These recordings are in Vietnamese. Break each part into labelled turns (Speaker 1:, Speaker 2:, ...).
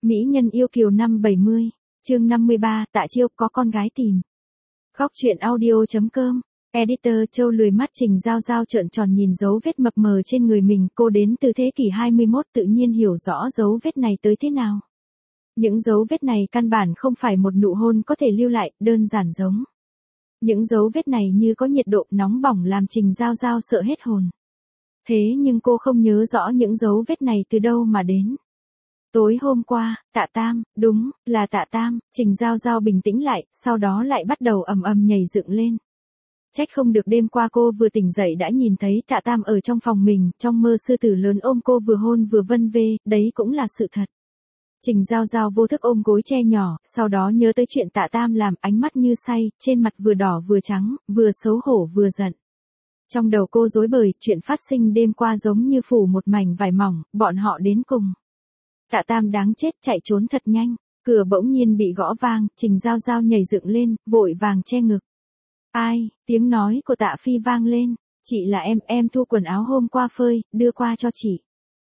Speaker 1: Mỹ nhân yêu kiều năm 70, chương 53, Tạ Chiêu có con gái tìm. Góc truyện audio.com, editor Châu lười mắt Trình Giao Giao trợn tròn nhìn dấu vết mập mờ trên người mình, cô đến từ thế kỷ 21 tự nhiên hiểu rõ dấu vết này tới thế nào. Những dấu vết này căn bản không phải một nụ hôn có thể lưu lại, đơn giản giống. Những dấu vết này như có nhiệt độ nóng bỏng làm Trình Giao Giao sợ hết hồn. Thế nhưng cô không nhớ rõ những dấu vết này từ đâu mà đến. Tối hôm qua, Tạ Tam, đúng, là Tạ Tam, Trình Giao Giao bình tĩnh lại, sau đó lại bắt đầu ầm ầm nhảy dựng lên. Trách không được đêm qua cô vừa tỉnh dậy đã nhìn thấy Tạ Tam ở trong phòng mình, trong mơ sư tử lớn ôm cô vừa hôn vừa vân vê, đấy cũng là sự thật. Trình Giao Giao vô thức ôm gối che nhỏ, sau đó nhớ tới chuyện Tạ Tam làm, ánh mắt như say, trên mặt vừa đỏ vừa trắng, vừa xấu hổ vừa giận. Trong đầu cô rối bời, chuyện phát sinh đêm qua giống như phủ một mảnh vải mỏng, bọn họ đến cùng. Tạ Tam đáng chết chạy trốn thật nhanh, cửa bỗng nhiên bị gõ vang, Trình Giao Giao nhảy dựng lên, vội vàng che ngực. Ai, tiếng nói của Tạ Phi vang lên, chị là em thu quần áo hôm qua phơi, đưa qua cho chị.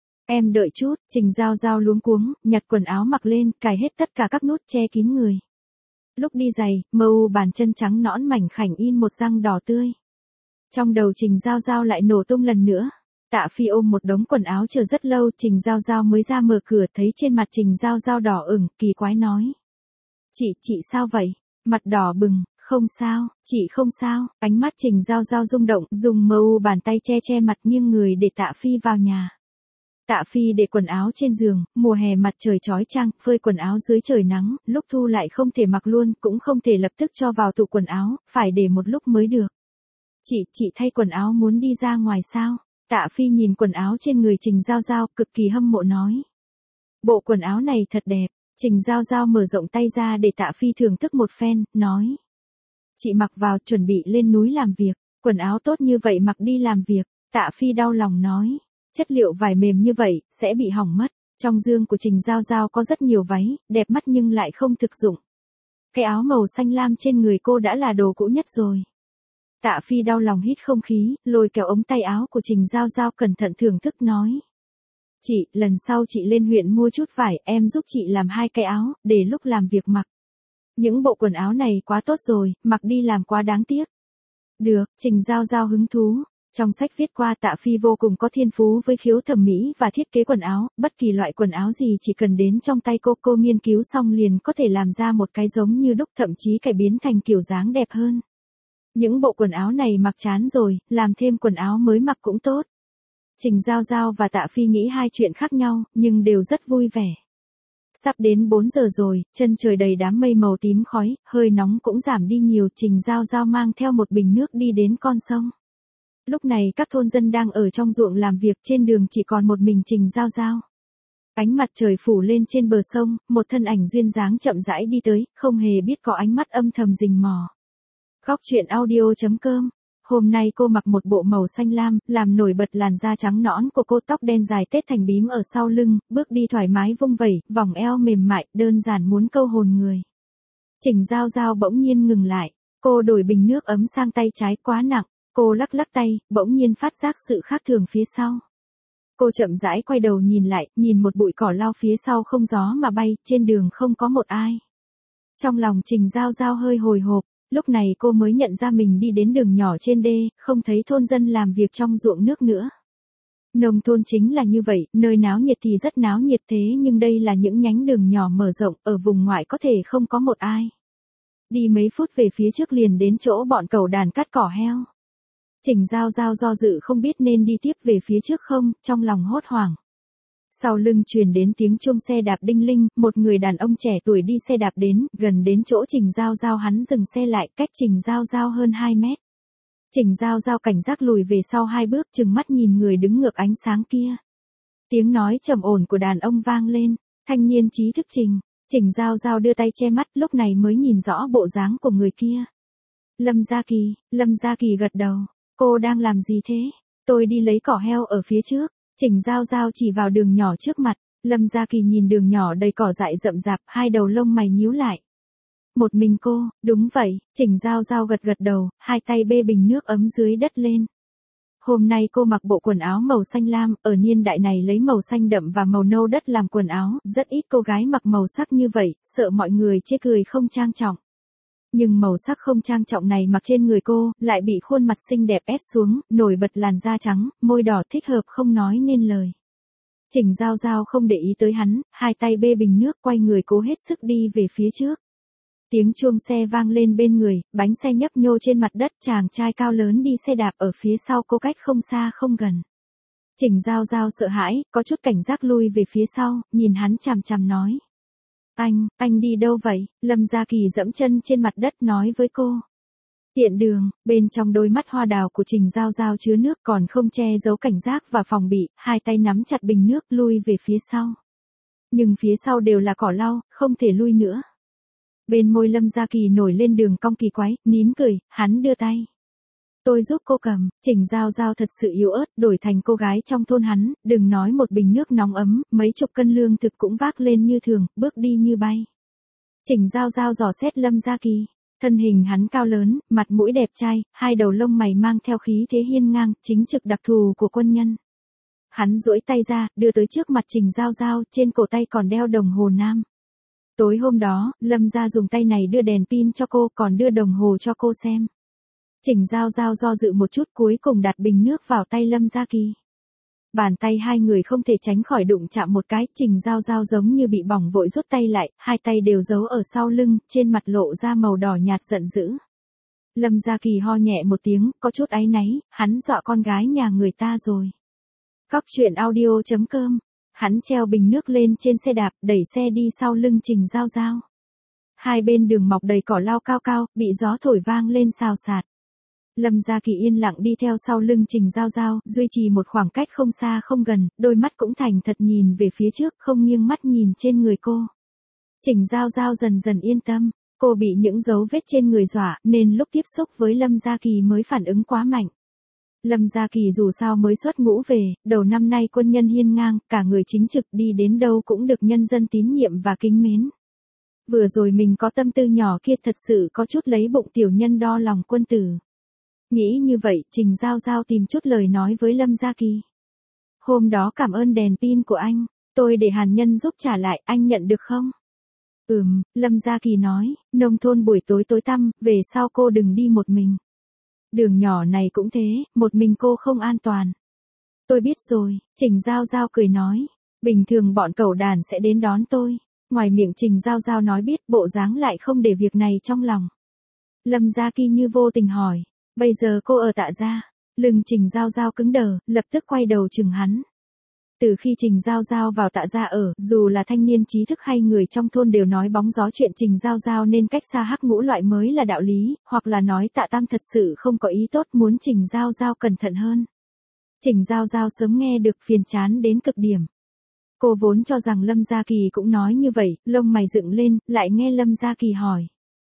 Speaker 1: Em đợi chút, Trình Giao Giao luống cuống, nhặt quần áo mặc lên, cài hết tất cả các nút che kín người. Lúc đi giày, màu bàn chân trắng nõn mảnh khảnh in một răng đỏ tươi. Trong đầu Trình Giao Giao lại nổ tung lần nữa. Tạ Phi ôm một đống quần áo chờ rất lâu, Trình Giao Giao mới ra mở cửa thấy trên mặt Trình Giao Giao đỏ ửng, kỳ quái nói. Chị sao vậy? Mặt đỏ bừng, không sao, chị không sao, ánh mắt Trình Giao Giao rung động, dùng bàn tay che mặt nghiêng người để Tạ Phi vào nhà. Tạ Phi để quần áo trên giường, mùa hè mặt trời chói chang, phơi quần áo dưới trời nắng, lúc thu lại không thể mặc luôn, cũng không thể lập tức cho vào tủ quần áo, phải để một lúc mới được. Chị thay quần áo muốn đi ra ngoài sao? Tạ Phi nhìn quần áo trên người Trình Giao Giao, cực kỳ hâm mộ nói. Bộ quần áo này thật đẹp, Trình Giao Giao mở rộng tay ra để Tạ Phi thưởng thức một phen, nói. Chị mặc vào chuẩn bị lên núi làm việc, quần áo tốt như vậy mặc đi làm việc, Tạ Phi đau lòng nói. Chất liệu vải mềm như vậy, sẽ bị hỏng mất. Trong giường của Trình Giao Giao có rất nhiều váy, đẹp mắt nhưng lại không thực dụng. Cái áo màu xanh lam trên người cô đã là đồ cũ nhất rồi. Tạ Phi đau lòng hít không khí, lôi kéo ống tay áo của Trình Giao Giao cẩn thận thưởng thức nói. Chị, lần sau chị lên huyện mua chút vải, em giúp chị làm 2 cái áo, để lúc làm việc mặc. Những bộ quần áo này quá tốt rồi, mặc đi làm quá đáng tiếc. Được, Trình Giao Giao hứng thú. Trong sách viết qua Tạ Phi vô cùng có thiên phú với khiếu thẩm mỹ và thiết kế quần áo, bất kỳ loại quần áo gì chỉ cần đến trong tay cô nghiên cứu xong liền có thể làm ra một cái giống như đúc, thậm chí cải biến thành kiểu dáng đẹp hơn. Những bộ quần áo này mặc chán rồi, làm thêm quần áo mới mặc cũng tốt. Trình Giao Giao và Tạ Phi nghĩ 2 chuyện khác nhau, nhưng đều rất vui vẻ. Sắp đến 4 giờ rồi, chân trời đầy đám mây màu tím khói, hơi nóng cũng giảm đi nhiều, Trình Giao Giao mang theo một bình nước đi đến con sông. Lúc này các thôn dân đang ở trong ruộng làm việc, trên đường chỉ còn một mình Trình Giao Giao. Ánh mặt trời phủ lên trên bờ sông, một thân ảnh duyên dáng chậm rãi đi tới, không hề biết có ánh mắt âm thầm rình mò. Góc truyện audio.com. Hôm nay cô mặc một bộ màu xanh lam, làm nổi bật làn da trắng nõn của cô, tóc đen dài tết thành bím ở sau lưng, bước đi thoải mái vung vẩy, vòng eo mềm mại, đơn giản muốn câu hồn người. Trình Giao Giao bỗng nhiên ngừng lại, cô đổi bình nước ấm sang tay trái quá nặng, cô lắc tay, bỗng nhiên phát giác sự khác thường phía sau. Cô chậm rãi quay đầu nhìn lại, nhìn một bụi cỏ lau phía sau không gió mà bay, trên đường không có một ai. Trong lòng Trình Giao Giao hơi hồi hộp. Lúc này cô mới nhận ra mình đi đến đường nhỏ trên đê, không thấy thôn dân làm việc trong ruộng nước nữa. Nông thôn chính là như vậy, nơi náo nhiệt thì rất náo nhiệt thế nhưng đây là những nhánh đường nhỏ mở rộng, ở vùng ngoại có thể không có một ai. Đi mấy phút về phía trước liền đến chỗ bọn cẩu đàn cắt cỏ heo. Trình Giao Giao do dự không biết nên đi tiếp về phía trước không, trong lòng hốt hoảng. Sau lưng truyền đến tiếng chuông xe đạp đinh linh, một người đàn ông trẻ tuổi đi xe đạp đến, gần đến chỗ Trình Giao Giao hắn dừng xe lại, cách Trình Giao Giao hơn 2 mét. Trình Giao Giao cảnh giác lùi về sau 2 bước, trừng mắt nhìn người đứng ngược ánh sáng kia. Tiếng nói trầm ổn của đàn ông vang lên, thanh niên trí thức Trình. Trình Giao Giao đưa tay che mắt, lúc này mới nhìn rõ bộ dáng của người kia. Lâm Gia Kỳ gật đầu, cô đang làm gì thế? Tôi đi lấy cỏ heo ở phía trước. Trình Giao Giao chỉ vào đường nhỏ trước mặt, Lâm Gia Kỳ nhìn đường nhỏ đầy cỏ dại rậm rạp, 2 đầu lông mày nhíu lại. Một mình cô, đúng vậy, Trình Giao Giao gật đầu, 2 tay bê bình nước ấm dưới đất lên. Hôm nay cô mặc bộ quần áo màu xanh lam, ở niên đại này lấy màu xanh đậm và màu nâu đất làm quần áo, rất ít cô gái mặc màu sắc như vậy, sợ mọi người chê cười không trang trọng. Nhưng màu sắc không trang trọng này mặc trên người cô, lại bị khuôn mặt xinh đẹp ép xuống, nổi bật làn da trắng, môi đỏ thích hợp không nói nên lời. Trình Giao Giao không để ý tới hắn, hai tay bê bình nước quay người cố hết sức đi về phía trước. Tiếng chuông xe vang lên bên người, bánh xe nhấp nhô trên mặt đất, chàng trai cao lớn đi xe đạp ở phía sau cô cách không xa không gần. Trình Giao Giao sợ hãi, có chút cảnh giác lui về phía sau, nhìn hắn chằm chằm nói. Anh đi đâu vậy? Lâm Gia Kỳ dẫm chân trên mặt đất nói với cô. Tiện đường, bên trong đôi mắt hoa đào của Trình Giao Giao chứa nước còn không che giấu cảnh giác và phòng bị, hai tay nắm chặt bình nước lui về phía sau. Nhưng phía sau đều là cỏ lau, không thể lui nữa. Bên môi Lâm Gia Kỳ nổi lên đường cong kỳ quái, nín cười, hắn đưa tay. Tôi giúp cô cầm, Trình Giao Giao thật sự yếu ớt, đổi thành cô gái trong thôn hắn, đừng nói một bình nước nóng ấm, mấy chục cân lương thực cũng vác lên như thường, bước đi như bay. Trình Giao Giao dò xét Lâm Gia Kỳ, thân hình hắn cao lớn, mặt mũi đẹp trai, hai đầu lông mày mang theo khí thế hiên ngang, chính trực đặc thù của quân nhân. Hắn duỗi tay ra, đưa tới trước mặt Trình Giao Giao, trên cổ tay còn đeo đồng hồ nam. Tối hôm đó, Lâm gia dùng tay này đưa đèn pin cho cô, còn đưa đồng hồ cho cô xem. Trình Giao Giao do dự một chút, cuối cùng đặt bình nước vào tay Lâm Gia Kỳ. Bàn tay hai người không thể tránh khỏi đụng chạm một cái, Trình Giao Giao giống như bị bỏng vội rút tay lại, hai tay đều giấu ở sau lưng, trên mặt lộ ra màu đỏ nhạt giận dữ. Lâm Gia Kỳ ho nhẹ một tiếng, có chút áy náy, hắn dọa con gái nhà người ta rồi. Cóc truyện audio.com. Hắn treo bình nước lên trên xe đạp, đẩy xe đi sau lưng Trình Giao Giao. Hai bên đường mọc đầy cỏ lau cao cao, bị gió thổi vang lên xào xạc. Lâm Gia Kỳ yên lặng đi theo sau lưng Trình Giao Giao, duy trì một khoảng cách không xa không gần, đôi mắt cũng thành thật nhìn về phía trước, không nghiêng mắt nhìn trên người cô. Trình Giao Giao dần dần yên tâm, cô bị những dấu vết trên người dọa, nên lúc tiếp xúc với Lâm Gia Kỳ mới phản ứng quá mạnh. Lâm Gia Kỳ dù sao mới xuất ngũ về, đầu năm nay quân nhân hiên ngang, cả người chính trực, đi đến đâu cũng được nhân dân tín nhiệm và kính mến. Vừa rồi mình có tâm tư nhỏ kia thật sự có chút lấy bụng tiểu nhân đo lòng quân tử. Nghĩ như vậy, Trình Giao Giao tìm chút lời nói với Lâm Gia Kỳ. Hôm đó cảm ơn đèn pin của anh, tôi để hàn nhân giúp trả lại, anh nhận được không? Lâm Gia Kỳ nói, nông thôn buổi tối tối tăm, về sau cô đừng đi một mình. Đường nhỏ này cũng thế, một mình cô không an toàn. Tôi biết rồi, Trình Giao Giao cười nói, bình thường bọn cẩu đàn sẽ đến đón tôi. Ngoài miệng Trình Giao Giao nói biết, bộ dáng lại không để việc này trong lòng. Lâm Gia Kỳ như vô tình hỏi, bây giờ cô ở Tạ gia? Lưng Trình Giao Giao cứng đờ, lập tức quay đầu chừng hắn. Từ khi Trình Giao Giao vào Tạ gia ở, dù là thanh niên trí thức hay người trong thôn đều nói bóng gió chuyện Trình Giao Giao nên cách xa hắc ngũ loại mới là đạo lý, hoặc là nói Tạ Tam thật sự không có ý tốt muốn Trình Giao Giao cẩn thận hơn. Trình Giao Giao sớm nghe được phiền chán đến cực điểm. Cô vốn cho rằng Lâm Gia Kỳ cũng nói như vậy, lông mày dựng lên, lại nghe Lâm Gia Kỳ hỏi.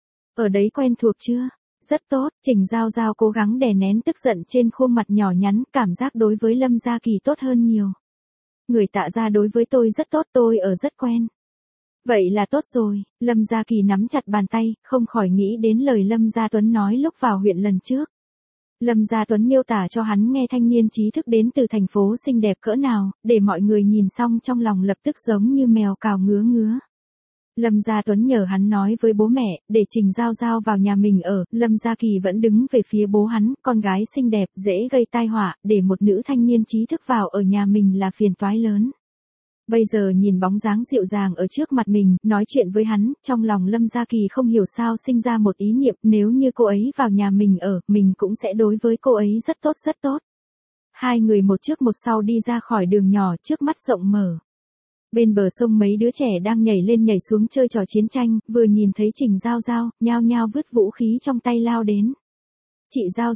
Speaker 1: Ở đấy quen thuộc chưa? Rất tốt, Trình Giao Giao cố gắng đè nén tức giận trên khuôn mặt nhỏ nhắn, cảm giác đối với Lâm Gia Kỳ tốt hơn nhiều. Người Tạ gia đối với tôi rất tốt, tôi ở rất quen. Vậy là tốt rồi, Lâm Gia Kỳ nắm chặt bàn tay, không khỏi nghĩ đến lời Lâm Gia Tuấn nói lúc vào huyện lần trước. Lâm Gia Tuấn miêu tả cho hắn nghe thanh niên trí thức đến từ thành phố xinh đẹp cỡ nào, để mọi người nhìn xong trong lòng lập tức giống như mèo cào ngứa ngứa. Lâm Gia Tuấn nhờ hắn nói với bố mẹ, để Trình Giao Giao vào nhà mình ở, Lâm Gia Kỳ vẫn đứng về phía bố hắn, con gái xinh đẹp, dễ gây tai họa, để một nữ thanh niên trí thức vào ở nhà mình là phiền toái lớn. Bây giờ nhìn bóng dáng dịu dàng ở trước mặt mình, nói chuyện với hắn, trong lòng Lâm Gia Kỳ không hiểu sao sinh ra một ý niệm, nếu như cô ấy vào nhà mình ở, mình cũng sẽ đối với cô ấy rất tốt rất tốt. Hai người một trước một sau đi ra khỏi đường nhỏ, trước mắt rộng mở. Bên bờ sông mấy đứa trẻ đang nhảy lên nhảy xuống chơi trò chiến tranh, vừa nhìn thấy Trình Giao Giao, nhao nhao vứt vũ khí trong tay lao đến. Chị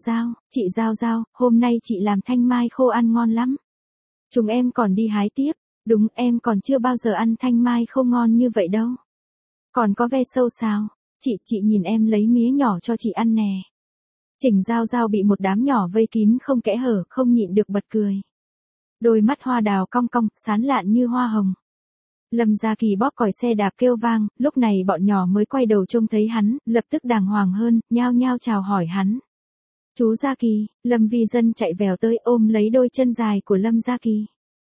Speaker 1: Giao Giao, hôm nay chị làm thanh mai khô ăn ngon lắm. Chúng em còn đi hái tiếp. Đúng, em còn chưa bao giờ ăn thanh mai khô ngon như vậy đâu. Còn có ve sâu sao? Chị nhìn em lấy mía nhỏ cho chị ăn nè. Trình Giao Giao bị một đám nhỏ vây kín không kẽ hở, không nhịn được bật cười. Đôi mắt hoa đào cong cong, sán lạn như hoa hồng. Lâm Gia Kỳ bóp còi xe đạp kêu vang, lúc này bọn nhỏ mới quay đầu trông thấy hắn, lập tức đàng hoàng hơn, nhao nhao chào hỏi hắn. Chú Gia Kỳ, Lâm Vi Dân chạy vèo tới ôm lấy đôi chân dài của Lâm Gia Kỳ.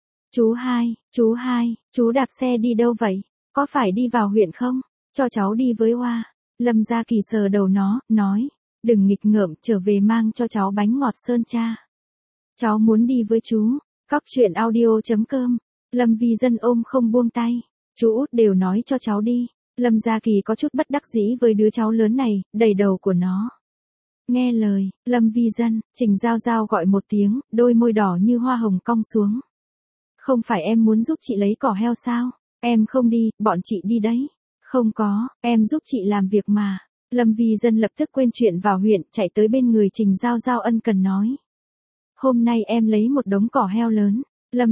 Speaker 1: Chú hai, chú đạp xe đi đâu vậy? Có phải đi vào huyện không? Cho cháu đi với Hoa. Lâm Gia Kỳ sờ đầu nó, nói. Đừng nghịch ngợm, trở về mang cho cháu bánh ngọt sơn cha. Cháu muốn đi với chú. Cóc truyện audio.com. Lâm Vi Dân ôm không buông tay. Chú út đều nói cho cháu đi. Lâm Gia Kỳ có chút bất đắc dĩ với đứa cháu lớn này, đầy đầu của nó. Nghe lời, Lâm Vi Dân, Trình Giao Giao gọi một tiếng, đôi môi đỏ như hoa hồng cong xuống. Không phải em muốn giúp chị lấy cỏ heo sao? Em không đi, bọn chị đi đấy. Không có, em giúp chị làm việc mà. Lâm Vi Dân lập tức quên chuyện vào huyện, chạy tới bên người Trình Giao Giao ân cần nói. Hôm nay em lấy một đống cỏ heo lớn.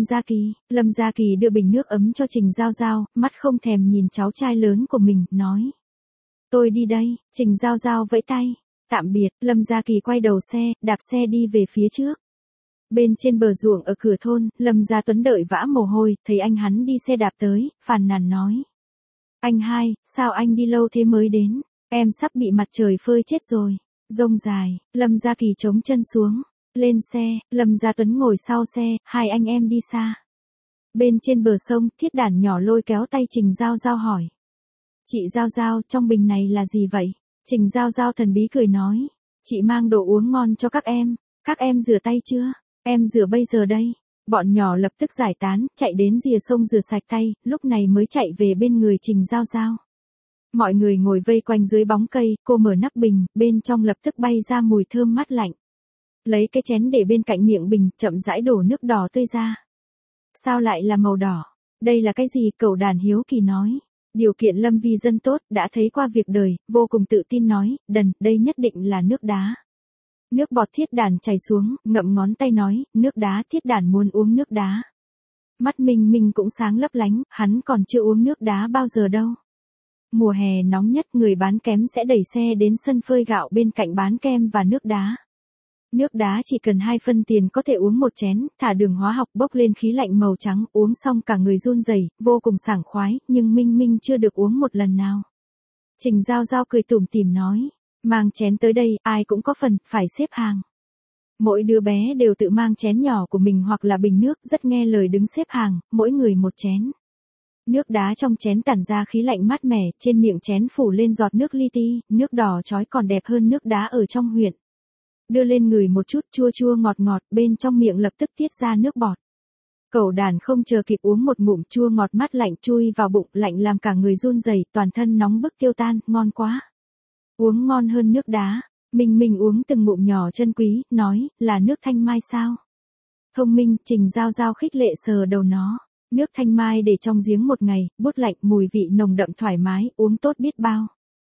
Speaker 1: Lâm Gia Kỳ đưa bình nước ấm cho Trình Giao Giao, mắt không thèm nhìn cháu trai lớn của mình, nói. Tôi đi đây, Trình Giao Giao vẫy tay. Tạm biệt, Lâm Gia Kỳ quay đầu xe, đạp xe đi về phía trước. Bên trên bờ ruộng ở cửa thôn, Lâm Gia Tuấn đợi vã mồ hôi, thấy anh hắn đi xe đạp tới, phàn nàn nói. Anh hai, sao anh đi lâu thế mới đến? Em sắp bị mặt trời phơi chết rồi. Rông dài, Lâm Gia Kỳ chống chân xuống. Lên xe, Lâm Gia Tuấn ngồi sau xe, hai anh em đi xa. Bên trên bờ sông, Thiết Đản nhỏ lôi kéo tay Trình Giao Giao hỏi. Chị Giao Giao, trong bình này là gì vậy? Trình Giao Giao thần bí cười nói. Chị mang đồ uống ngon cho các em rửa tay chưa? Em rửa bây giờ đây. Bọn nhỏ lập tức giải tán, chạy đến rìa sông rửa sạch tay, lúc này mới chạy về bên người Trình Giao Giao. Mọi người ngồi vây quanh dưới bóng cây, cô mở nắp bình, bên trong lập tức bay ra mùi thơm mát lạnh. Lấy cái chén để bên cạnh miệng bình, chậm rãi đổ nước đỏ tươi ra. Sao lại là màu đỏ? Đây là cái gì? Cẩu Đản hiếu kỳ nói. Điều kiện Lâm Vi Dân tốt, đã thấy qua việc đời, vô cùng tự tin nói, đây nhất định là nước đá. Nước bọt Thiết Đản chảy xuống, ngậm ngón tay nói, nước đá. Thiết Đản muốn uống nước đá. Mắt Minh cũng sáng lấp lánh, hắn còn chưa uống nước đá bao giờ đâu. Mùa hè nóng nhất, người bán kem sẽ đẩy xe đến sân phơi gạo bên cạnh bán kem và nước đá. Nước đá chỉ cần 2 phân tiền có thể uống một chén, thả đường hóa học bốc lên khí lạnh màu trắng, uống xong cả người run rẩy, vô cùng sảng khoái, nhưng Minh chưa được uống một lần nào. Trình Giao Giao cười tủm tỉm nói, mang chén tới đây, ai cũng có phần, phải xếp hàng. Mỗi đứa bé đều tự mang chén nhỏ của mình hoặc là bình nước, rất nghe lời đứng xếp hàng, mỗi người một chén. Nước đá trong chén tản ra khí lạnh mát mẻ, trên miệng chén phủ lên giọt nước li ti, nước đỏ chói còn đẹp hơn nước đá ở trong huyện. Đưa lên người một chút chua chua ngọt ngọt, bên trong miệng lập tức tiết ra nước bọt. Cẩu Đản không chờ kịp uống một ngụm, chua ngọt mát lạnh chui vào bụng, lạnh làm cả người run rẩy, toàn thân nóng bức tiêu tan, ngon quá. Uống ngon hơn nước đá. Minh uống từng ngụm nhỏ chân quý, nói, là nước thanh mai sao? Thông minh, Trình Giao Giao khích lệ sờ đầu nó. Nước thanh mai để trong giếng một ngày, bút lạnh, mùi vị nồng đậm thoải mái, uống tốt biết bao.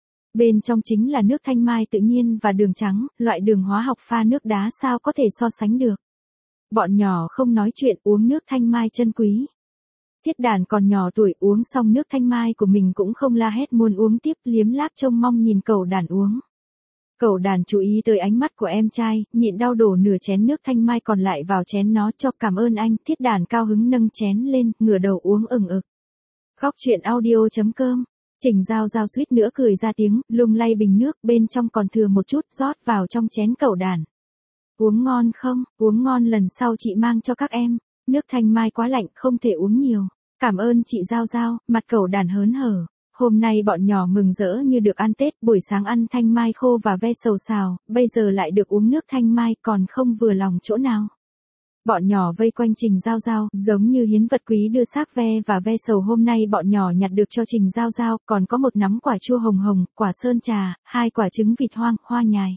Speaker 1: Bên trong chính là nước thanh mai tự nhiên và đường trắng, loại đường hóa học pha nước đá sao có thể so sánh được. Bọn nhỏ không nói chuyện, uống nước thanh mai chân quý. Thiết Đản còn nhỏ tuổi, uống xong nước thanh mai của mình cũng không la hét muốn uống tiếp, liếm láp trông mong nhìn Cẩu Đản uống. Cẩu Đản chú ý tới ánh mắt của em trai, nhịn đau đổ nửa chén nước thanh mai còn lại vào chén nó, cho cảm ơn anh. Thiết Đản cao hứng nâng chén lên, ngửa đầu uống ừng ực. Cóc truyện audio.com. Trình Giao Giao suýt nữa cười ra tiếng, lung lay bình nước, bên trong còn thừa một chút, rót vào trong chén Cẩu Đản. Uống ngon không? Uống ngon, lần sau chị mang cho các em. Nước thanh mai quá lạnh, không thể uống nhiều. Cảm ơn chị Giao Giao. Mặt Cẩu Đản hớn hở. Hôm nay bọn nhỏ mừng rỡ như được ăn Tết, buổi sáng ăn thanh mai khô và ve sầu xào, bây giờ lại được uống nước thanh mai, còn không vừa lòng chỗ nào. Bọn nhỏ vây quanh Trình Giao Giao, giống như hiến vật quý đưa xác ve và ve sầu hôm nay bọn nhỏ nhặt được cho Trình Giao Giao, còn có một nắm quả chua hồng hồng, quả sơn trà, 2 quả trứng vịt hoang, hoa nhài.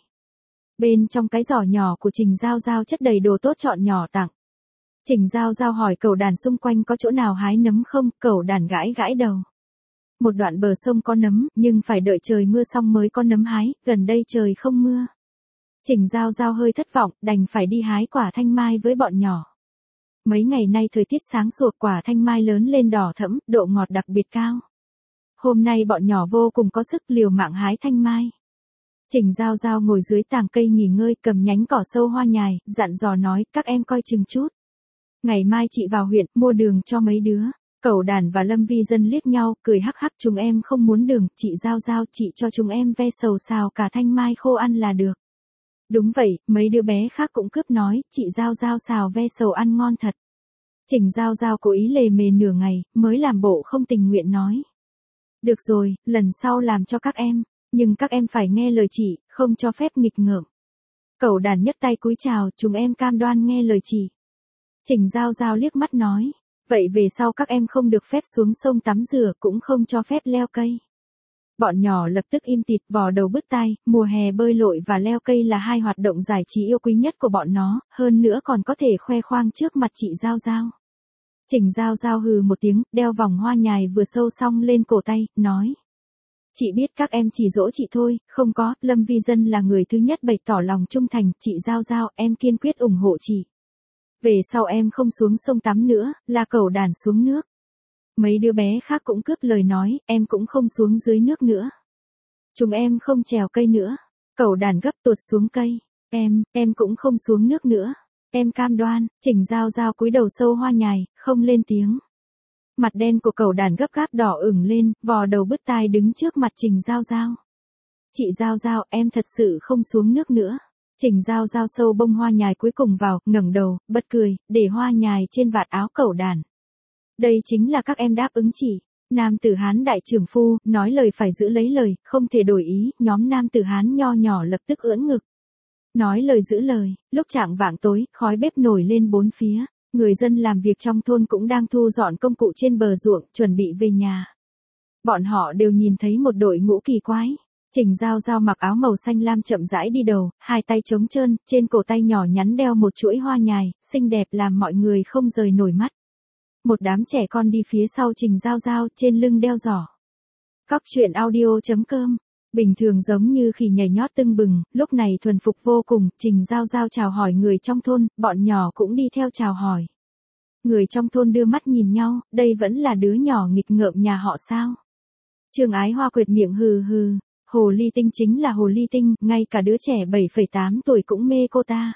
Speaker 1: Bên trong cái giỏ nhỏ của Trình Giao Giao chất đầy đồ tốt chọn nhỏ tặng. Trình Giao Giao hỏi Cẩu Đản xung quanh có chỗ nào hái nấm không, Cẩu Đản gãi gãi đầu. Một đoạn bờ sông có nấm, nhưng phải đợi trời mưa xong mới có nấm hái, gần đây trời không mưa. Trình Giao Giao hơi thất vọng, đành phải đi hái quả thanh mai với bọn nhỏ. Mấy ngày nay thời tiết sáng sủa, quả thanh mai lớn lên đỏ thẫm, độ ngọt đặc biệt cao. Hôm nay bọn nhỏ vô cùng có sức, liều mạng hái thanh mai. Trình Giao Giao ngồi dưới tàng cây nghỉ ngơi, cầm nhánh cỏ sâu hoa nhài, dặn dò nói, các em coi chừng chút. Ngày mai chị vào huyện, mua đường cho mấy đứa. Cẩu Đản và Lâm Vi Dân liếc nhau, cười hắc hắc, chúng em không muốn đường, chị Giao Giao, chị cho chúng em ve sầu xào cả thanh mai khô ăn là được. Đúng vậy, mấy đứa bé khác cũng cướp nói, chị Giao Giao xào ve sầu ăn ngon thật. Trình Giao Giao cố ý lề mề nửa ngày, mới làm bộ không tình nguyện nói. Được rồi, lần sau làm cho các em, nhưng các em phải nghe lời chị, không cho phép nghịch ngợm. Cẩu đàn nhấc tay cúi chào, chúng em cam đoan nghe lời chị. Trình Giao Giao liếc mắt nói, vậy về sau các em không được phép xuống sông tắm rửa, cũng không cho phép leo cây. Bọn nhỏ lập tức im tịt, vò đầu bứt tai, mùa hè bơi lội và leo cây là hai hoạt động giải trí yêu quý nhất của bọn nó, hơn nữa còn có thể khoe khoang trước mặt chị Giao Giao. Trình Giao Giao hừ một tiếng, đeo vòng hoa nhài vừa sâu xong lên cổ tay, nói. Chị biết các em chỉ dỗ chị thôi, không có, Lâm Vi Dân là người thứ nhất bày tỏ lòng trung thành, chị Giao Giao, em kiên quyết ủng hộ chị. Về sau em không xuống sông tắm nữa, là cẩu đàn xuống nước. Mấy đứa bé khác cũng cướp lời nói, em cũng không xuống dưới nước nữa. Chúng em không trèo cây nữa. Cẩu đàn gấp tuột xuống cây. Em cũng không xuống nước nữa. Em cam đoan. Trình Giao Giao cúi đầu sâu hoa nhài, không lên tiếng. Mặt đen của cẩu đàn gấp gáp đỏ ửng lên, vò đầu bứt tai đứng trước mặt Trình Giao Giao. Chị Giao Giao, em thật sự không xuống nước nữa. Trình Giao Giao sâu bông hoa nhài cuối cùng vào, ngẩng đầu, bật cười, để hoa nhài trên vạt áo cẩu đàn. Đây chính là các em đáp ứng chị. Nam tử Hán đại trưởng phu, nói lời phải giữ lấy lời, không thể đổi ý, nhóm nam tử Hán nho nhỏ lập tức ưỡn ngực. Nói lời giữ lời, lúc chạng vạng tối, khói bếp nổi lên bốn phía. Người dân làm việc trong thôn cũng đang thu dọn công cụ trên bờ ruộng, chuẩn bị về nhà. Bọn họ đều nhìn thấy một đội ngũ kỳ quái. Trình Giao Giao mặc áo màu xanh lam chậm rãi đi đầu, hai tay trống trơn, trên cổ tay nhỏ nhắn đeo một chuỗi hoa nhài, xinh đẹp làm mọi người không rời nổi mắt. Một đám trẻ con đi phía sau Trình Giao Giao, trên lưng đeo giỏ. Cóc truyện audio.com. Bình thường giống như khỉ nhảy nhót tưng bừng, lúc này thuần phục vô cùng, Trình Giao Giao chào hỏi người trong thôn, bọn nhỏ cũng đi theo chào hỏi. Người trong thôn đưa mắt nhìn nhau, đây vẫn là đứa nhỏ nghịch ngợm nhà họ sao? Trương Ái Hoa quệt miệng hừ hừ, hồ ly tinh chính là hồ ly tinh, ngay cả đứa trẻ 7,8 tuổi cũng mê cô ta.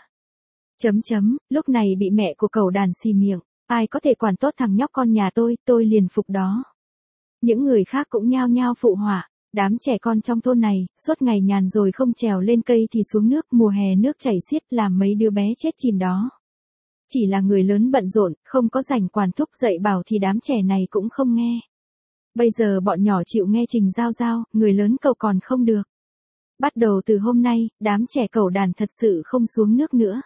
Speaker 1: Lúc này bị mẹ của cẩu đàn xì miệng. Ai có thể quản tốt thằng nhóc con nhà tôi liền phục đó. Những người khác cũng nhao nhao phụ họa, đám trẻ con trong thôn này, suốt ngày nhàn rồi không trèo lên cây thì xuống nước, mùa hè nước chảy xiết làm mấy đứa bé chết chìm đó. Chỉ là người lớn bận rộn, không có rảnh quản thúc dạy bảo thì đám trẻ này cũng không nghe. Bây giờ bọn nhỏ chịu nghe Trình Giao Giao, người lớn cầu còn không được. Bắt đầu từ hôm nay, đám trẻ cẩu đàn thật sự không xuống nước nữa.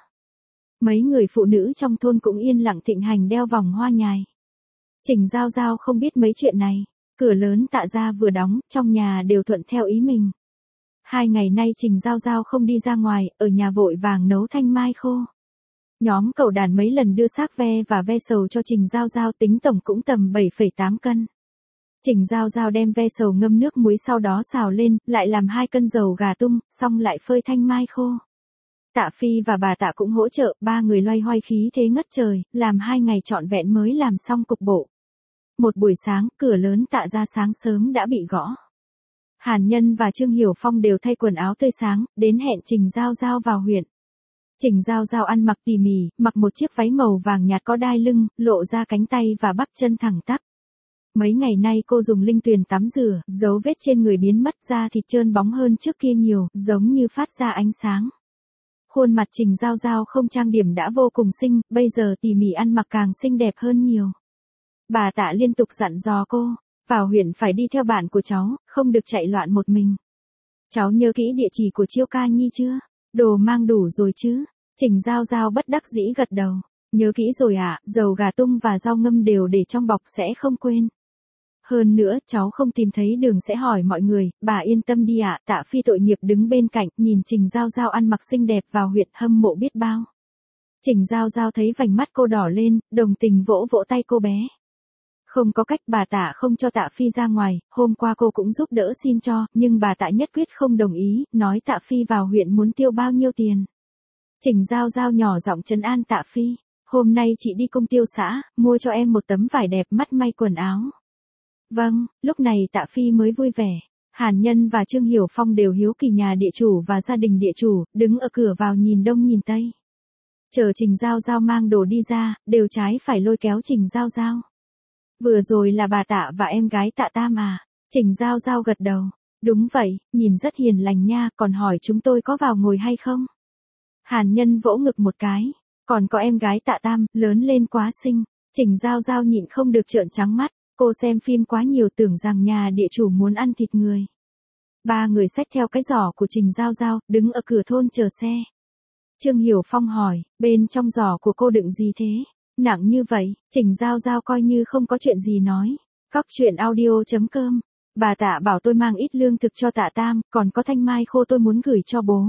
Speaker 1: Mấy người phụ nữ trong thôn cũng yên lặng thịnh hành đeo vòng hoa nhài. Trình Giao Giao không biết mấy chuyện này, cửa lớn Tạ gia vừa đóng, trong nhà đều thuận theo ý mình. 2 ngày nay Trình Giao Giao không đi ra ngoài, ở nhà vội vàng nấu thanh mai khô. Nhóm cẩu đàn mấy lần đưa xác ve và ve sầu cho Trình Giao Giao, tính tổng cũng tầm 7,8 cân. Trình Giao Giao đem ve sầu ngâm nước muối sau đó xào lên, lại làm 2 cân dầu gà tung, xong lại phơi thanh mai khô. Tạ Phi và bà Tạ cũng hỗ trợ, 3 người loay hoay khí thế ngất trời, làm 2 ngày trọn vẹn mới làm xong cục bộ. Một buổi sáng, cửa lớn Tạ gia sáng sớm đã bị gõ. Hàn Nhân và Trương Hiểu Phong đều thay quần áo tươi sáng, đến hẹn Trình Giao Giao vào huyện. Trình Giao Giao ăn mặc tỉ mỉ, mặc một chiếc váy màu vàng nhạt có đai lưng, lộ ra cánh tay và bắp chân thẳng tắp. Mấy ngày nay cô dùng linh tuyền tắm rửa, dấu vết trên người biến mất, da thịt trơn bóng hơn trước kia nhiều, giống như phát ra ánh sáng. Khuôn mặt Trình Giao Giao không trang điểm đã vô cùng xinh, bây giờ tỉ mỉ ăn mặc càng xinh đẹp hơn nhiều. Bà Tạ liên tục dặn dò cô, vào huyện phải đi theo bạn của cháu, không được chạy loạn một mình. Cháu nhớ kỹ địa chỉ của Chiêu Ca Nhi chưa? Đồ mang đủ rồi chứ? Trình Giao Giao bất đắc dĩ gật đầu. Nhớ kỹ rồi ạ, dầu gà tung và rau ngâm đều để trong bọc sẽ không quên. Hơn nữa, cháu không tìm thấy đường sẽ hỏi mọi người, bà yên tâm đi ạ. Tạ Phi tội nghiệp đứng bên cạnh, nhìn Trình Giao Giao ăn mặc xinh đẹp vào huyện, hâm mộ biết bao. Trình Giao Giao thấy vành mắt cô đỏ lên, đồng tình vỗ vỗ tay cô bé. Không có cách, bà Tạ không cho Tạ Phi ra ngoài, hôm qua cô cũng giúp đỡ xin cho, nhưng bà Tạ nhất quyết không đồng ý, nói Tạ Phi vào huyện muốn tiêu bao nhiêu tiền. Trình Giao Giao nhỏ giọng trấn an Tạ Phi, hôm nay chị đi công tiêu xã, mua cho em một tấm vải đẹp, mắt may quần áo. Vâng, lúc này Tạ Phi mới vui vẻ. Hàn Nhân và Trương Hiểu Phong đều hiếu kỳ nhà địa chủ và gia đình địa chủ, đứng ở cửa vào nhìn đông nhìn tây. Chờ Trình Giao Giao mang đồ đi ra, đều trái phải lôi kéo Trình Giao Giao. Vừa rồi là bà Tạ và em gái Tạ Tam à? Trình Giao Giao gật đầu. Đúng vậy, nhìn rất hiền lành nha, còn hỏi chúng tôi có vào ngồi hay không? Hàn Nhân vỗ ngực một cái. Còn có em gái Tạ Tam, lớn lên quá xinh. Trình Giao Giao nhịn không được trợn trắng mắt. Cô xem phim quá nhiều tưởng rằng nhà địa chủ muốn ăn thịt người. Ba người xách theo cái giỏ của Trình Giao Giao, đứng ở cửa thôn chờ xe. Trương Hiểu Phong hỏi, bên trong giỏ của cô đựng gì thế? Nặng như vậy, Trình Giao Giao coi như không có chuyện gì nói. Cóc truyện audio.com. Bà Tạ bảo tôi mang ít lương thực cho Tạ Tam, còn có thanh mai khô tôi muốn gửi cho bố.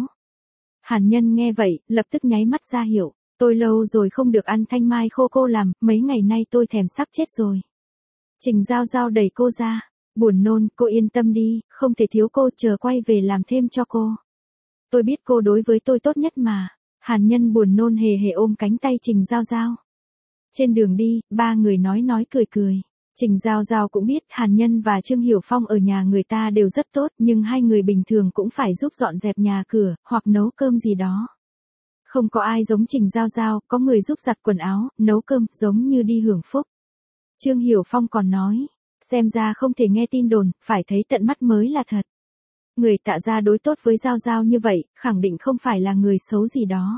Speaker 1: Hàn Nhân nghe vậy, lập tức nháy mắt ra hiệu. Tôi lâu rồi không được ăn thanh mai khô cô làm, mấy ngày nay tôi thèm sắp chết rồi. Trình Giao Giao đẩy cô ra. Buồn nôn, cô yên tâm đi, không thể thiếu cô, chờ quay về làm thêm cho cô. Tôi biết cô đối với tôi tốt nhất mà. Hàn Nhân buồn nôn hề hề ôm cánh tay Trình Giao Giao. Trên đường đi, ba người nói cười cười. Trình Giao Giao cũng biết Hàn Nhân và Trương Hiểu Phong ở nhà người ta đều rất tốt, nhưng hai người bình thường cũng phải giúp dọn dẹp nhà cửa, hoặc nấu cơm gì đó. Không có ai giống Trình Giao Giao, có người giúp giặt quần áo, nấu cơm, giống như đi hưởng phúc. Trương Hiểu Phong còn nói, xem ra không thể nghe tin đồn, phải thấy tận mắt mới là thật. Người Tạ gia đối tốt với Giao Giao như vậy, khẳng định không phải là người xấu gì đó.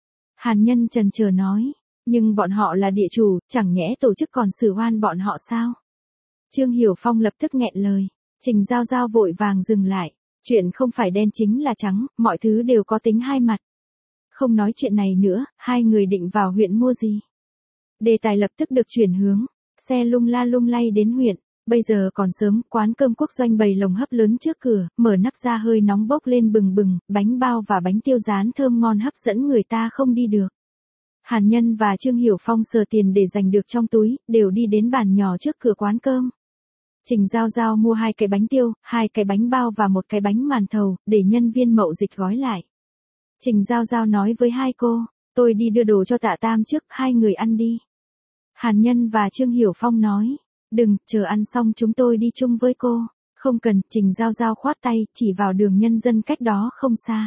Speaker 1: Hàn Nhân chần chờ nói, nhưng bọn họ là địa chủ, chẳng nhẽ tổ chức còn xử oan bọn họ sao? Trương Hiểu Phong lập tức nghẹn lời. Trình Giao Giao vội vàng dừng lại. Chuyện không phải đen chính là trắng, mọi thứ đều có tính hai mặt. Không nói chuyện này nữa, hai người định vào huyện mua gì. Đề tài lập tức được chuyển hướng. Xe lung la lung lay đến huyện. Bây giờ còn sớm, quán cơm quốc doanh bày lồng hấp lớn trước cửa, mở nắp ra hơi nóng bốc lên bừng bừng, bánh bao và bánh tiêu rán thơm ngon hấp dẫn người ta không đi được. Hàn Nhân và Trương Hiểu Phong sờ tiền để dành được trong túi, đều đi đến bàn nhỏ trước cửa quán cơm. Trình Giao Giao mua 2 cái bánh tiêu, 2 cái bánh bao và 1 cái bánh màn thầu, để nhân viên mậu dịch gói lại. Trình Giao Giao nói với hai cô, tôi đi đưa đồ cho Tạ Tam trước, hai người ăn đi. Hàn Nhân và Trương Hiểu Phong nói, đừng, chờ ăn xong chúng tôi đi chung với cô. Không cần, Trình Giao Giao khoát tay, chỉ vào đường nhân dân cách đó không xa.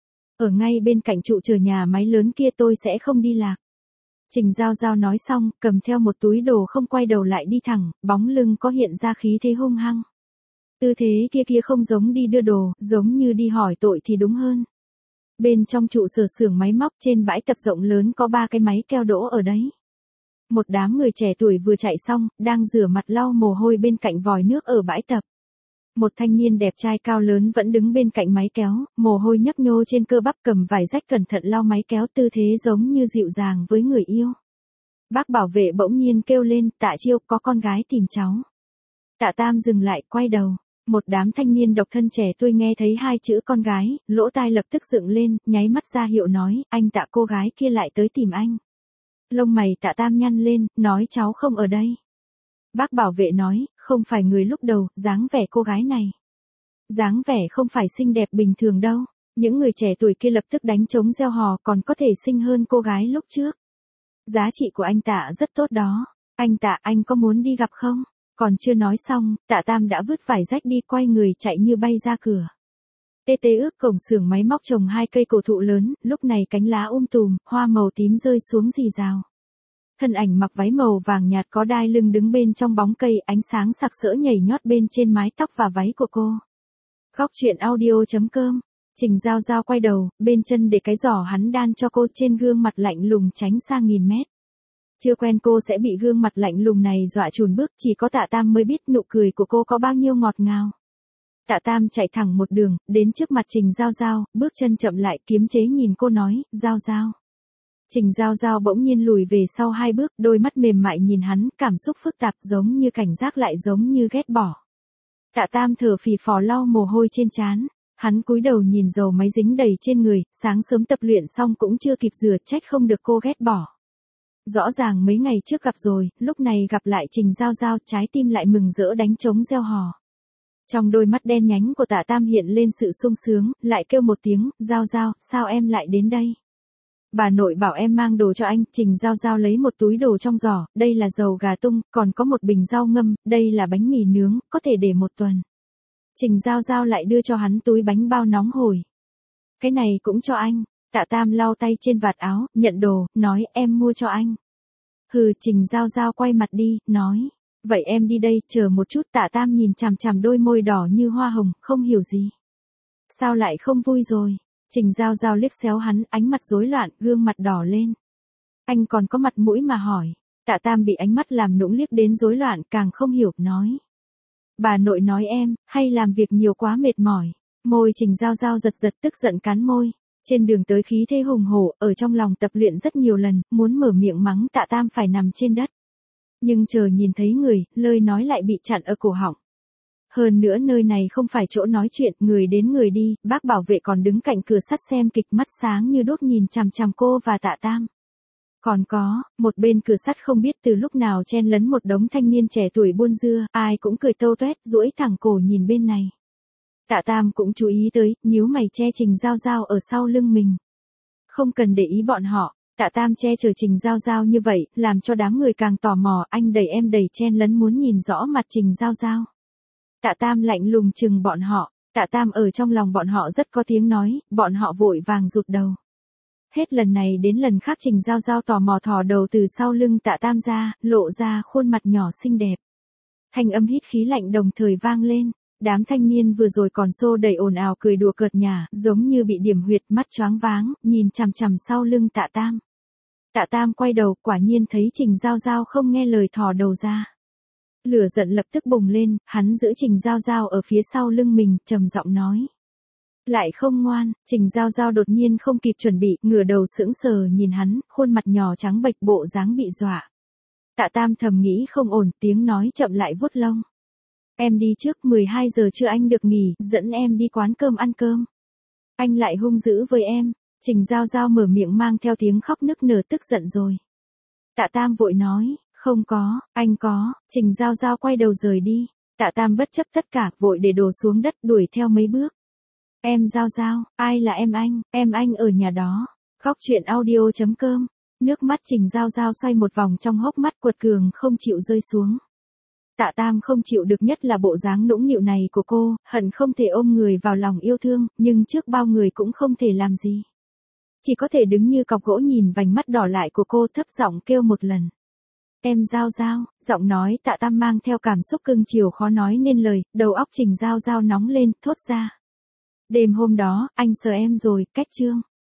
Speaker 1: Ở ngay bên cạnh trụ chờ nhà máy lớn kia tôi sẽ không đi lạc. Trình Giao Giao nói xong, cầm theo một túi đồ không quay đầu lại đi thẳng, bóng lưng có hiện ra khí thế hung hăng. Tư thế kia không giống đi đưa đồ, giống như đi hỏi tội thì đúng hơn. Bên trong trụ sở xưởng máy móc trên bãi tập rộng lớn có 3 cái máy keo đỗ ở đấy. Một đám người trẻ tuổi vừa chạy xong, đang rửa mặt lau mồ hôi bên cạnh vòi nước ở bãi tập. Một thanh niên đẹp trai cao lớn vẫn đứng bên cạnh máy kéo, mồ hôi nhấp nhô trên cơ bắp cầm vải rách cẩn thận lau máy kéo tư thế giống như dịu dàng với người yêu. Bác bảo vệ bỗng nhiên kêu lên, Tạ Chiêu, có con gái tìm cháu. Tạ Tam dừng lại, quay đầu. Một đám thanh niên độc thân trẻ tôi nghe thấy 2 chữ con gái, lỗ tai lập tức dựng lên, nháy mắt ra hiệu nói, anh Tạ cô gái kia lại tới tìm anh. Lông mày Tạ Tam nhăn lên, nói cháu không ở đây. Bác bảo vệ nói, không phải người lúc đầu, dáng vẻ cô gái này. Dáng vẻ không phải xinh đẹp bình thường đâu. Những người trẻ tuổi kia lập tức đánh trống reo hò còn có thể xinh hơn cô gái lúc trước. Giá trị của anh Tạ rất tốt đó. Anh Tạ, anh có muốn đi gặp không? Còn chưa nói xong, Tạ Tam đã vứt vải rách đi quay người chạy như bay ra cửa. Tê tê ước cổng xưởng máy móc trồng 2 cây cổ thụ lớn, lúc này cánh lá tùm, hoa màu tím rơi xuống rì rào. Thân ảnh mặc váy màu vàng nhạt có đai lưng đứng bên trong bóng cây, ánh sáng sặc sỡ nhảy nhót bên trên mái tóc và váy của cô. Cóc truyện audio.com. Trình Giao Giao quay đầu, bên chân để cái giỏ hắn đan cho cô, trên gương mặt lạnh lùng tránh xa nghìn mét. Chưa quen cô sẽ bị gương mặt lạnh lùng này dọa chùn bước, chỉ có Tạ Tam mới biết nụ cười của cô có bao nhiêu ngọt ngào. Tạ Tam chạy thẳng một đường, đến trước mặt Trình Giao Giao, bước chân chậm lại, kiềm chế nhìn cô nói, Giao Giao. Trình Giao Giao bỗng nhiên lùi về sau 2 bước, đôi mắt mềm mại nhìn hắn, cảm xúc phức tạp giống như cảnh giác lại giống như ghét bỏ. Tạ Tam thở phì phò lau mồ hôi trên trán, hắn cúi đầu nhìn dầu máy dính đầy trên người, sáng sớm tập luyện xong cũng chưa kịp rửa, trách không được cô ghét bỏ. Rõ ràng mấy ngày trước gặp rồi, lúc này gặp lại Trình Giao Giao, trái tim lại mừng rỡ đánh trống reo hò. Trong đôi mắt đen nhánh của Tạ Tam hiện lên sự sung sướng, lại kêu một tiếng, Giao Giao, sao em lại đến đây? Bà nội bảo em mang đồ cho anh. Trình Giao Giao lấy một túi đồ trong giỏ, đây là dầu gà tung, còn có một bình rau ngâm, đây là bánh mì nướng, có thể để 1 tuần. Trình Giao Giao lại đưa cho hắn túi bánh bao nóng hổi. Cái này cũng cho anh. Tạ Tam lau tay trên vạt áo, nhận đồ, nói em mua cho anh. Hừ, Trình Giao Giao quay mặt đi, nói, vậy em đi đây, chờ một chút. Tạ Tam nhìn chằm chằm đôi môi đỏ như hoa hồng, không hiểu gì. Sao lại không vui rồi? Trình Giao Giao liếc xéo hắn, ánh mặt rối loạn, gương mặt đỏ lên. Anh còn có mặt mũi mà hỏi. Tạ Tam bị ánh mắt làm nũng liếc đến rối loạn, càng không hiểu, nói. Bà nội nói em, hay làm việc nhiều quá mệt mỏi. Môi Trình Giao Giao giật giật tức giận cắn môi. Trên đường tới khí thế hùng hổ, ở trong lòng tập luyện rất nhiều lần, muốn mở miệng mắng Tạ Tam phải nằm trên đất. Nhưng chờ nhìn thấy người, lời nói lại bị chặn ở cổ họng. Hơn nữa nơi này không phải chỗ nói chuyện, người đến người đi, bác bảo vệ còn đứng cạnh cửa sắt xem kịch, mắt sáng như đốt nhìn chằm chằm cô và Tạ Tam. Còn có, một bên cửa sắt không biết từ lúc nào chen lấn một đống thanh niên trẻ tuổi buôn dưa, ai cũng cười tâu toét, duỗi thẳng cổ nhìn bên này. Tạ Tam cũng chú ý tới, nhíu mày che Trình Giao Giao ở sau lưng mình. Không cần để ý bọn họ, Tạ Tam che chở Trình Giao Giao như vậy, làm cho đám người càng tò mò, anh đẩy em đẩy chen lấn muốn nhìn rõ mặt Trình Giao Giao. Tạ Tam lạnh lùng chừng bọn họ, Tạ Tam ở trong lòng bọn họ rất có tiếng nói, bọn họ vội vàng rụt đầu. Hết lần này đến lần khác Trình Giao Giao tò mò thò đầu từ sau lưng Tạ Tam ra, lộ ra khuôn mặt nhỏ xinh đẹp. Thanh âm hít khí lạnh đồng thời vang lên, đám thanh niên vừa rồi còn xô đẩy ồn ào cười đùa cợt nhả, giống như bị điểm huyệt, mắt choáng váng, nhìn chằm chằm sau lưng Tạ Tam. Tạ Tam quay đầu, quả nhiên thấy Trình Giao Giao không nghe lời thò đầu ra. Lửa giận lập tức bùng lên, hắn giữ Trình Giao Giao ở phía sau lưng mình, trầm giọng nói. Lại không ngoan, Trình Giao Giao đột nhiên không kịp chuẩn bị, ngửa đầu sững sờ nhìn hắn, khuôn mặt nhỏ trắng bệch, bộ dáng bị dọa. Tạ Tam thầm nghĩ không ổn, tiếng nói chậm lại vuốt lông. Em đi trước, 12 giờ trưa anh được nghỉ, dẫn em đi quán cơm ăn cơm. Anh lại hung dữ với em. Trình Giao Giao mở miệng mang theo tiếng khóc nức nở, tức giận rồi. Tạ Tam vội nói, không có, anh có. Trình Giao Giao quay đầu rời đi. Tạ Tam bất chấp tất cả, vội để đồ xuống đất, đuổi theo mấy bước. Em Giao Giao, ai là em anh ở nhà đó. Khóc chuyện audio.com. Nước mắt Trình Giao Giao xoay một vòng trong hốc mắt, quật cường không chịu rơi xuống. Tạ Tam không chịu được nhất là bộ dáng nũng nịu này của cô, hận không thể ôm người vào lòng yêu thương, nhưng trước bao người cũng không thể làm gì. Chỉ có thể đứng như cọc gỗ nhìn vành mắt đỏ lại của cô, thấp giọng kêu một lần. Em Giao Giao, giọng nói Tạ Tam mang theo cảm xúc cưng chiều khó nói nên lời, đầu óc Trình Giao Giao nóng lên, thốt ra. Đêm hôm đó, anh sờ em rồi, cách chương.